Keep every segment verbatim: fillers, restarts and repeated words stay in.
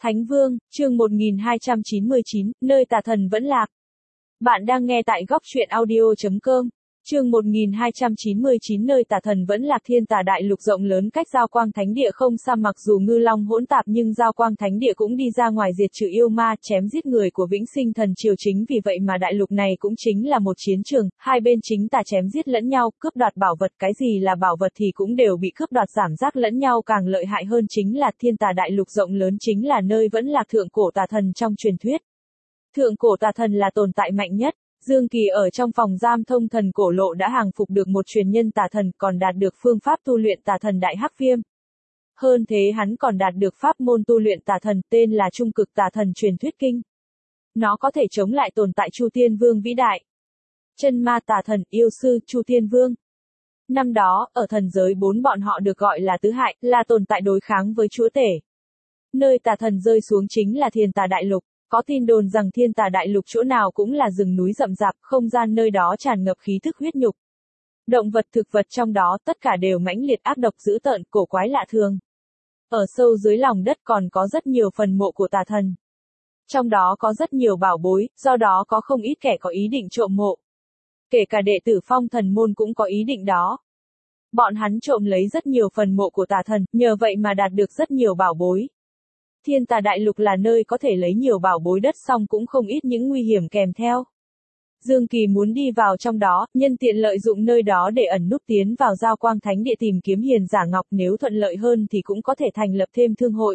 Thánh Vương, chương một nghìn hai trăm chín mươi chín, nơi tà thần vẫn lạc. Bạn đang nghe tại góc truyện audio chấm com. Chương một nghìn hai trăm chín mươi chín nơi tà thần vẫn lạc. Thiên Tà Đại Lục rộng lớn cách Giao Quang Thánh Địa không xa, mặc dù ngư long hỗn tạp nhưng Giao Quang Thánh Địa cũng đi ra ngoài diệt trừ yêu ma, chém giết người của Vĩnh Sinh Thần Triều, chính vì vậy mà đại lục này cũng chính là một chiến trường, hai bên chính tà chém giết lẫn nhau, cướp đoạt bảo vật, cái gì là bảo vật thì cũng đều bị cướp đoạt, giảm giác lẫn nhau. Càng lợi hại hơn chính là Thiên Tà Đại Lục rộng lớn chính là nơi vẫn lạc thượng cổ tà thần trong truyền thuyết. Thượng cổ tà thần là tồn tại mạnh nhất. Dương Kỳ ở trong phòng giam thông thần cổ lộ đã hàng phục được một truyền nhân tà thần, còn đạt được phương pháp tu luyện tà thần đại hắc viêm. Hơn thế hắn còn đạt được pháp môn tu luyện tà thần tên là Trung Cực Tà Thần Truyền Thuyết Kinh. Nó có thể chống lại tồn tại Chu Tiên Vương vĩ đại. Chân ma tà thần, yêu sư, Chu Tiên Vương. Năm đó, ở thần giới bốn bọn họ được gọi là tứ hại, là tồn tại đối kháng với chúa tể. Nơi tà thần rơi xuống chính là Thiên Tà Đại Lục. Có tin đồn rằng Thiên Tà Đại Lục chỗ nào cũng là rừng núi rậm rạp, không gian nơi đó tràn ngập khí thức huyết nhục. Động vật thực vật trong đó tất cả đều mãnh liệt ác độc dữ tợn, cổ quái lạ thường. Ở sâu dưới lòng đất còn có rất nhiều phần mộ của tà thần. Trong đó có rất nhiều bảo bối, do đó có không ít kẻ có ý định trộm mộ. Kể cả đệ tử Phong Thần Môn cũng có ý định đó. Bọn hắn trộm lấy rất nhiều phần mộ của tà thần, nhờ vậy mà đạt được rất nhiều bảo bối. Thiên Tà Đại Lục là nơi có thể lấy nhiều bảo bối đất, xong cũng không ít những nguy hiểm kèm theo. Dương Kỳ muốn đi vào trong đó, nhân tiện lợi dụng nơi đó để ẩn núp tiến vào Giao Quang Thánh Địa tìm kiếm hiền giả ngọc, nếu thuận lợi hơn thì cũng có thể thành lập thêm thương hội.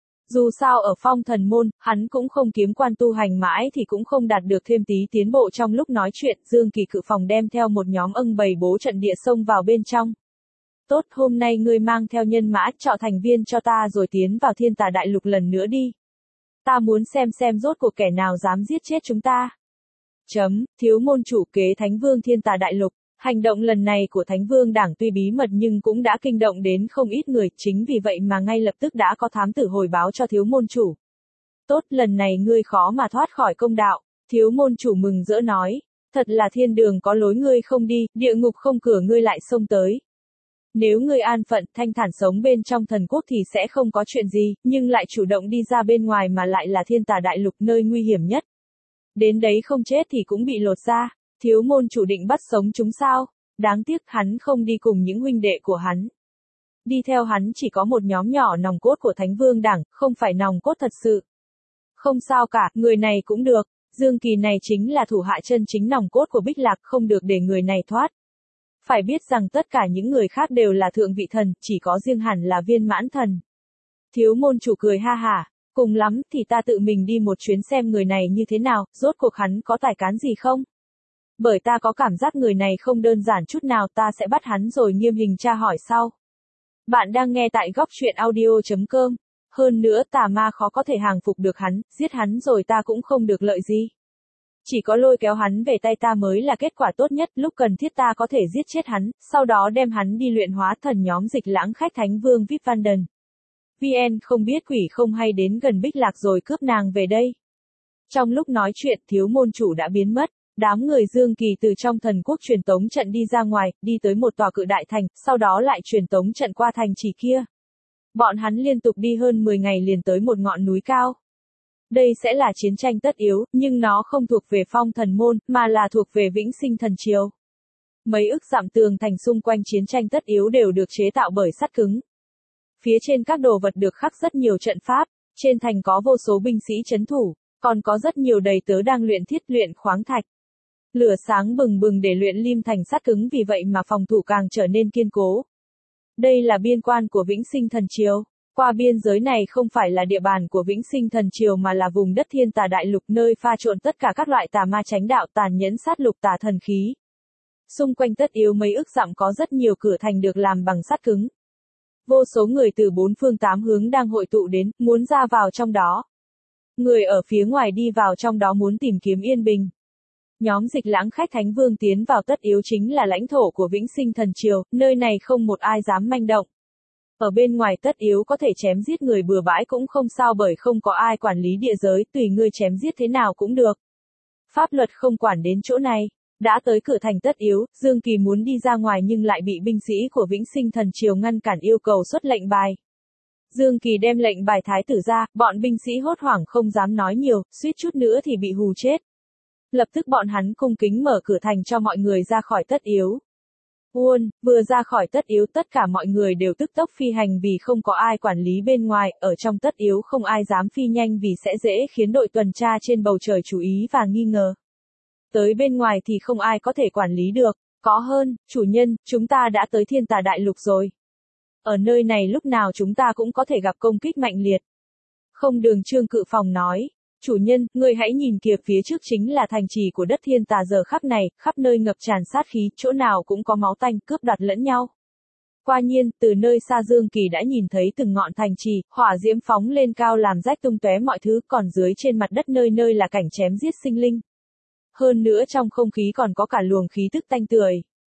Dù sao ở Phong Thần Môn, hắn cũng không kiếm quan tu hành mãi thì cũng không đạt được thêm tí tiến bộ. Trong lúc nói chuyện, Dương Kỳ cự phòng đem theo một nhóm âng bầy bố trận địa xông vào bên trong. Tốt, hôm nay ngươi mang theo nhân mã, chọn thành viên cho ta rồi tiến vào Thiên Tà Đại Lục lần nữa đi. Ta muốn xem xem rốt cuộc kẻ nào dám giết chết chúng ta. Chấm, thiếu môn chủ kế Thánh Vương Thiên Tà Đại Lục. Hành động lần này của Thánh Vương Đảng tuy bí mật nhưng cũng đã kinh động đến không ít người, chính vì vậy mà ngay lập tức đã có thám tử hồi báo cho thiếu môn chủ. Tốt, lần này ngươi khó mà thoát khỏi công đạo. Thiếu môn chủ mừng rỡ nói, thật là thiên đường có lối ngươi không đi, địa ngục không cửa ngươi lại xông tới. Nếu ngươi an phận, thanh thản sống bên trong thần quốc thì sẽ không có chuyện gì, nhưng lại chủ động đi ra bên ngoài mà lại là Thiên Tà Đại Lục, nơi nguy hiểm nhất. Đến đấy không chết thì cũng bị lột da. Thiếu môn chủ định bắt sống chúng sao? Đáng tiếc hắn không đi cùng những huynh đệ của hắn. Đi theo hắn chỉ có một nhóm nhỏ nòng cốt của Thánh Vương Đảng, không phải nòng cốt thật sự. Không sao cả, người này cũng được. Dương Kỳ này chính là thủ hạ chân chính nòng cốt của Bích Lạc, không được để người này thoát. Phải biết rằng tất cả những người khác đều là thượng vị thần, chỉ có riêng hẳn là viên mãn thần. Thiếu môn chủ cười ha hả, cùng lắm thì ta tự mình đi một chuyến xem người này như thế nào, rốt cuộc hắn có tài cán gì không? Bởi ta có cảm giác người này không đơn giản chút nào, ta sẽ bắt hắn rồi nghiêm hình tra hỏi sau. Bạn đang nghe tại góc truyện audio chấm com. Hơn nữa tà ma khó có thể hàng phục được hắn, giết hắn rồi ta cũng không được lợi gì. Chỉ có lôi kéo hắn về tay ta mới là kết quả tốt nhất, lúc cần thiết ta có thể giết chết hắn, sau đó đem hắn đi luyện hóa thần. Nhóm Dịch Lãng khách Thánh Vương vê i pê Vanden. vê en không biết quỷ không hay đến gần Bích Lạc rồi cướp nàng về đây. Trong lúc nói chuyện, thiếu môn chủ đã biến mất. Đám người Dương Kỳ từ trong thần quốc truyền tống trận đi ra ngoài, đi tới một tòa cự đại thành, sau đó lại truyền tống trận qua thành trì kia. Bọn hắn liên tục đi hơn mười ngày liền tới một ngọn núi cao. Đây sẽ là chiến tranh tất yếu, nhưng nó không thuộc về Phong Thần Môn, mà là thuộc về Vĩnh Sinh Thần Triều. Mấy ức dặm tường thành xung quanh chiến tranh tất yếu đều được chế tạo bởi sắt cứng. Phía trên các đồ vật được khắc rất nhiều trận pháp, trên thành có vô số binh sĩ trấn thủ, còn có rất nhiều đầy tớ đang luyện thiết luyện khoáng thạch. Lửa sáng bừng bừng để luyện lim thành sắt cứng, vì vậy mà phòng thủ càng trở nên kiên cố. Đây là biên quan của Vĩnh Sinh Thần Triều. Qua biên giới này không phải là địa bàn của Vĩnh Sinh Thần Triều mà là vùng đất Thiên Tà Đại Lục, nơi pha trộn tất cả các loại tà ma chánh đạo tàn nhẫn sát lục tà thần khí. Xung quanh tất yếu mấy ức dặm có rất nhiều cửa thành được làm bằng sắt cứng. Vô số người từ bốn phương tám hướng đang hội tụ đến, muốn ra vào trong đó. Người ở phía ngoài đi vào trong đó muốn tìm kiếm yên bình. Nhóm Dịch Lãng khách Thánh Vương tiến vào tất yếu chính là lãnh thổ của Vĩnh Sinh Thần Triều, nơi này không một ai dám manh động. Ở bên ngoài tất yếu có thể chém giết người bừa bãi cũng không sao, bởi không có ai quản lý địa giới, tùy ngươi chém giết thế nào cũng được. Pháp luật không quản đến chỗ này. Đã tới cửa thành tất yếu, Dương Kỳ muốn đi ra ngoài nhưng lại bị binh sĩ của Vĩnh Sinh Thần Triều ngăn cản, yêu cầu xuất lệnh bài. Dương Kỳ đem lệnh bài thái tử ra, bọn binh sĩ hốt hoảng không dám nói nhiều, suýt chút nữa thì bị hù chết. Lập tức bọn hắn cung kính mở cửa thành cho mọi người ra khỏi tất yếu. Uôn, vừa ra khỏi tất yếu tất cả mọi người đều tức tốc phi hành vì không có ai quản lý bên ngoài, ở trong tất yếu không ai dám phi nhanh vì sẽ dễ khiến đội tuần tra trên bầu trời chú ý và nghi ngờ. Tới bên ngoài thì không ai có thể quản lý được, có hơn, chủ nhân, chúng ta đã tới Thiên Tà Đại Lục rồi. Ở nơi này lúc nào chúng ta cũng có thể gặp công kích mạnh liệt. Không Đường Trương Cự Phòng nói. Chủ nhân, người hãy nhìn kìa, phía trước chính là thành trì của đất Thiên Tà giờ khắp này, khắp nơi ngập tràn sát khí, chỗ nào cũng có máu tanh, cướp đoạt lẫn nhau. Quả nhiên, từ nơi xa Dương Kỳ đã nhìn thấy từng ngọn thành trì, hỏa diễm phóng lên cao làm rách tung tóe mọi thứ, còn dưới trên mặt đất nơi nơi là cảnh chém giết sinh linh. Hơn nữa trong không khí còn có cả luồng khí tức tanh tưởi.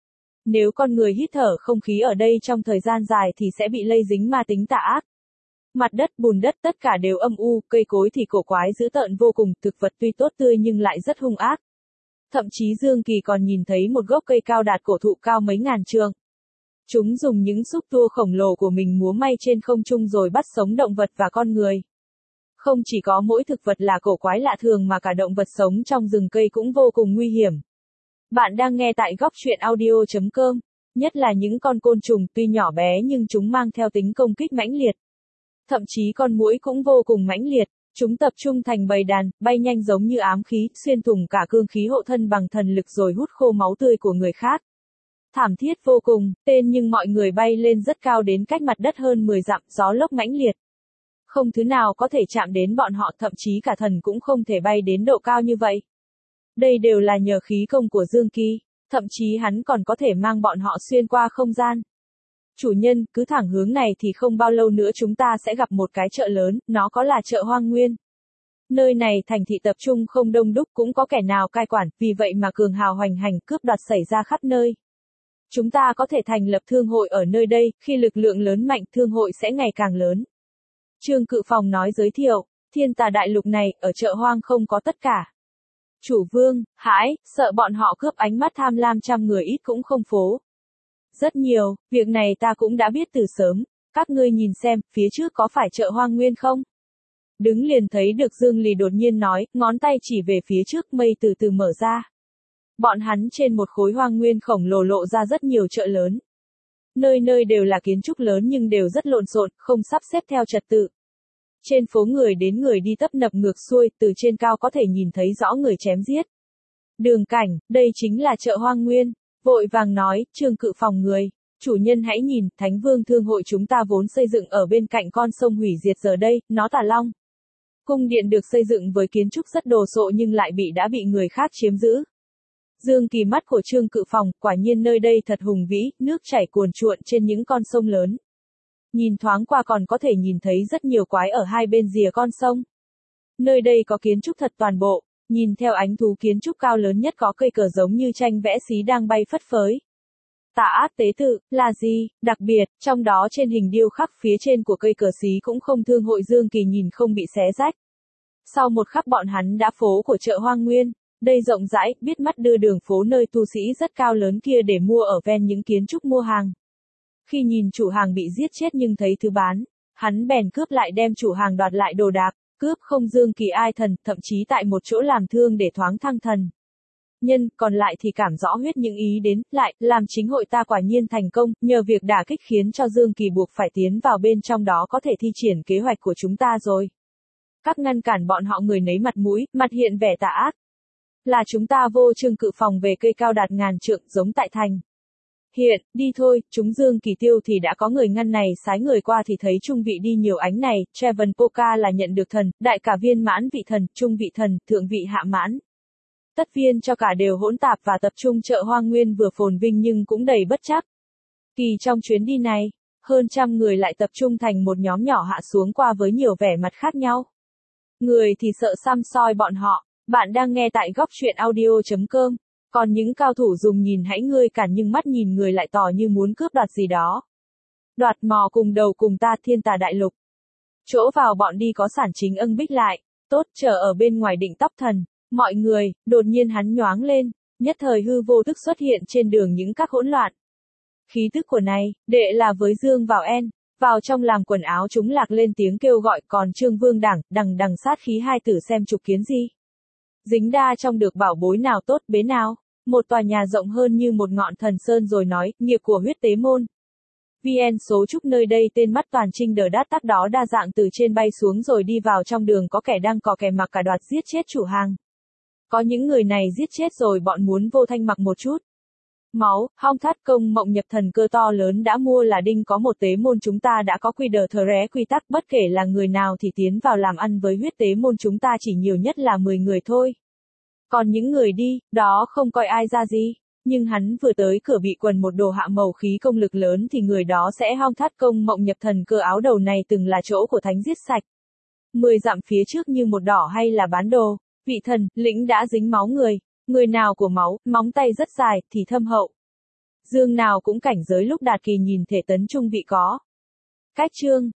Nếu con người hít thở không khí ở đây trong thời gian dài thì sẽ bị lây dính ma tính tà ác. Mặt đất, bùn đất tất cả đều âm u, cây cối thì cổ quái dữ tợn vô cùng, thực vật tuy tốt tươi nhưng lại rất hung ác. Thậm chí Dương Kỳ còn nhìn thấy một gốc cây cao đạt cổ thụ cao mấy ngàn trượng. Chúng dùng những xúc tua khổng lồ của mình múa may trên không trung rồi bắt sống động vật và con người. Không chỉ có mỗi thực vật là cổ quái lạ thường mà cả động vật sống trong rừng cây cũng vô cùng nguy hiểm. Bạn đang nghe tại góc truyện audio chấm com, nhất là những con côn trùng tuy nhỏ bé nhưng chúng mang theo tính công kích mãnh liệt. Thậm chí con muỗi cũng vô cùng mãnh liệt, chúng tập trung thành bầy đàn, bay nhanh giống như ám khí, xuyên thủng cả cương khí hộ thân bằng thần lực rồi hút khô máu tươi của người khác. Thảm thiết vô cùng, tên nhưng mọi người bay lên rất cao đến cách mặt đất hơn mười dặm, gió lốc mãnh liệt. Không thứ nào có thể chạm đến bọn họ, thậm chí cả thần cũng không thể bay đến độ cao như vậy. Đây đều là nhờ khí công của Dương Kỳ, thậm chí hắn còn có thể mang bọn họ xuyên qua không gian. Chủ nhân, cứ thẳng hướng này thì không bao lâu nữa chúng ta sẽ gặp một cái chợ lớn, nó có là chợ Hoang Nguyên. Nơi này thành thị tập trung không đông đúc cũng có kẻ nào cai quản, vì vậy mà cường hào hoành hành cướp đoạt xảy ra khắp nơi. Chúng ta có thể thành lập thương hội ở nơi đây, khi lực lượng lớn mạnh thương hội sẽ ngày càng lớn. Trương Cự Phòng nói giới thiệu, Thiên Tà Đại Lục này, ở chợ hoang không có tất cả. Chủ vương, hãi, sợ bọn họ cướp, ánh mắt tham lam trăm người ít cũng không phố. Rất nhiều, việc này ta cũng đã biết từ sớm, các ngươi nhìn xem, phía trước có phải chợ Hoang Nguyên không? Đứng liền thấy được Dương Lì đột nhiên nói, ngón tay chỉ về phía trước, mây từ từ mở ra. Bọn hắn trên một khối hoang nguyên khổng lồ lộ ra rất nhiều chợ lớn. Nơi nơi đều là kiến trúc lớn nhưng đều rất lộn xộn, không sắp xếp theo trật tự. Trên phố người đến người đi tấp nập ngược xuôi, từ trên cao có thể nhìn thấy rõ người chém giết. Đường Cảnh, đây chính là chợ Hoang Nguyên. Vội vàng nói, Trương Cự Phòng người, chủ nhân hãy nhìn, Thánh Vương Thương hội chúng ta vốn xây dựng ở bên cạnh con sông hủy diệt giờ đây, nó Tà Long. Cung điện được xây dựng với kiến trúc rất đồ sộ nhưng lại bị đã bị người khác chiếm giữ. Dương Kỳ mắt của Trương Cự Phòng, quả nhiên nơi đây thật hùng vĩ, nước chảy cuồn cuộn trên những con sông lớn. Nhìn thoáng qua còn có thể nhìn thấy rất nhiều quái ở hai bên rìa con sông. Nơi đây có kiến trúc thật toàn bộ. Nhìn theo ánh thú kiến trúc cao lớn nhất có cây cờ giống như tranh vẽ xí đang bay phất phới. Tà ác tế tự, là gì? Đặc biệt, trong đó trên hình điêu khắc phía trên của cây cờ xí cũng không thương hội Dương Kỳ nhìn không bị xé rách. Sau một khắc bọn hắn đã phố của chợ Hoang Nguyên, đây rộng rãi, biết mắt đưa đường phố nơi tu sĩ rất cao lớn kia để mua ở ven những kiến trúc mua hàng. Khi nhìn chủ hàng bị giết chết nhưng thấy thứ bán, hắn bèn cướp lại đem chủ hàng đoạt lại đồ đạc. Cướp không Dương Kỳ ai thần, thậm chí tại một chỗ làm thương để thoáng thăng thần. Nhân, còn lại thì cảm rõ huyết những ý đến, lại, làm chính hội ta quả nhiên thành công, nhờ việc đả kích khiến cho Dương Kỳ buộc phải tiến vào bên trong đó có thể thi triển kế hoạch của chúng ta rồi. Các ngăn cản bọn họ người nấy mặt mũi, mặt hiện vẻ tà ác. Là chúng ta vô Trương Cự Phòng về cây cao đạt ngàn trượng giống tại thành. Hiện, đi thôi, chúng Dương Kỳ tiêu thì đã có người ngăn này sái người qua thì thấy trung vị đi nhiều ánh này, Treven Poca là nhận được thần, đại cả viên mãn vị thần, trung vị thần, thượng vị hạ mãn. Tất viên cho cả đều hỗn tạp và tập trung chợ Hoang Nguyên vừa phồn vinh nhưng cũng đầy bất trắc. Kỳ trong chuyến đi này, hơn trăm người lại tập trung thành một nhóm nhỏ hạ xuống qua với nhiều vẻ mặt khác nhau. Người thì sợ xăm soi bọn họ, bạn đang nghe tại góc truyện audio chấm com. Còn những cao thủ dùng nhìn hãy ngươi cản nhưng mắt nhìn người lại tỏ như muốn cướp đoạt gì đó. Đoạt mò cùng đầu cùng ta Thiên Tà Đại Lục. Chỗ vào bọn đi có sản chính ưng bích lại, tốt chờ ở bên ngoài định tóc thần. Mọi người, đột nhiên hắn nhoáng lên, nhất thời hư vô thức xuất hiện trên đường những các hỗn loạn. Khí tức của này, đệ là với Dương vào en. Vào trong làm quần áo chúng lạc lên tiếng kêu gọi, còn Trương Vương đẳng, đằng đằng sát khí hai tử xem trục kiến gì. Dính đa trong được bảo bối nào tốt bế nào. Một tòa nhà rộng hơn như một ngọn thần sơn rồi nói, nghiệp của huyết tế môn. vê en số trúc nơi đây tên mắt toàn trinh đờ đát tắc đó đa dạng từ trên bay xuống rồi đi vào trong đường, có kẻ đang cò kè mặc cả đoạt giết chết chủ hàng. Có những người này giết chết rồi bọn muốn vô thanh mặc một chút. Máu, hong thắt công mộng nhập thần cơ to lớn đã mua là đinh có một tế môn chúng ta đã có quy đờ thờ ré quy tắc bất kể là người nào thì tiến vào làm ăn với huyết tế môn chúng ta chỉ nhiều nhất là mười người thôi. Còn những người đi, đó không coi ai ra gì. Nhưng hắn vừa tới cửa bị quần một đồ hạ màu khí công lực lớn thì người đó sẽ hong thắt công mộng nhập thần cơ áo đầu này từng là chỗ của thánh giết sạch. Mười dặm phía trước như một đỏ hay là bán đồ, vị thần, lĩnh đã dính máu người. Người nào của máu, móng tay rất dài, thì thâm hậu. Dương nào cũng cảnh giới lúc đạt kỳ nhìn thể tấn trung vị có. Cách chương